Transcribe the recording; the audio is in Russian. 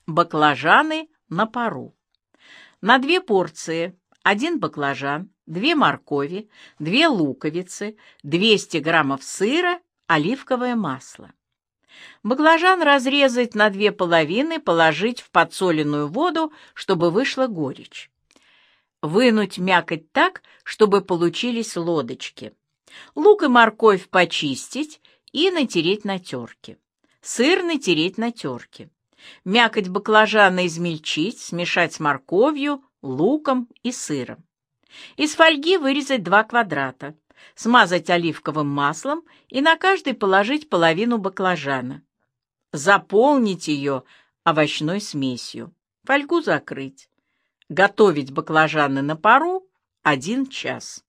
Баклажаны на пару. На 2 порции: 1 баклажан, 2 моркови, 2 луковицы, 200 граммов сыра, оливковое масло. Баклажан разрезать на 2 половины, положить в подсоленную воду, чтобы вышла горечь. Вынуть мякоть так, чтобы получились лодочки. Лук и морковь почистить и натереть на терке. Сыр натереть на терке. Мякоть баклажана измельчить, смешать с морковью, луком и сыром. Из фольги вырезать 2 квадрата, смазать оливковым маслом и на каждый положить половину баклажана. Заполнить ее овощной смесью. Фольгу закрыть. Готовить баклажаны на пару 1 час.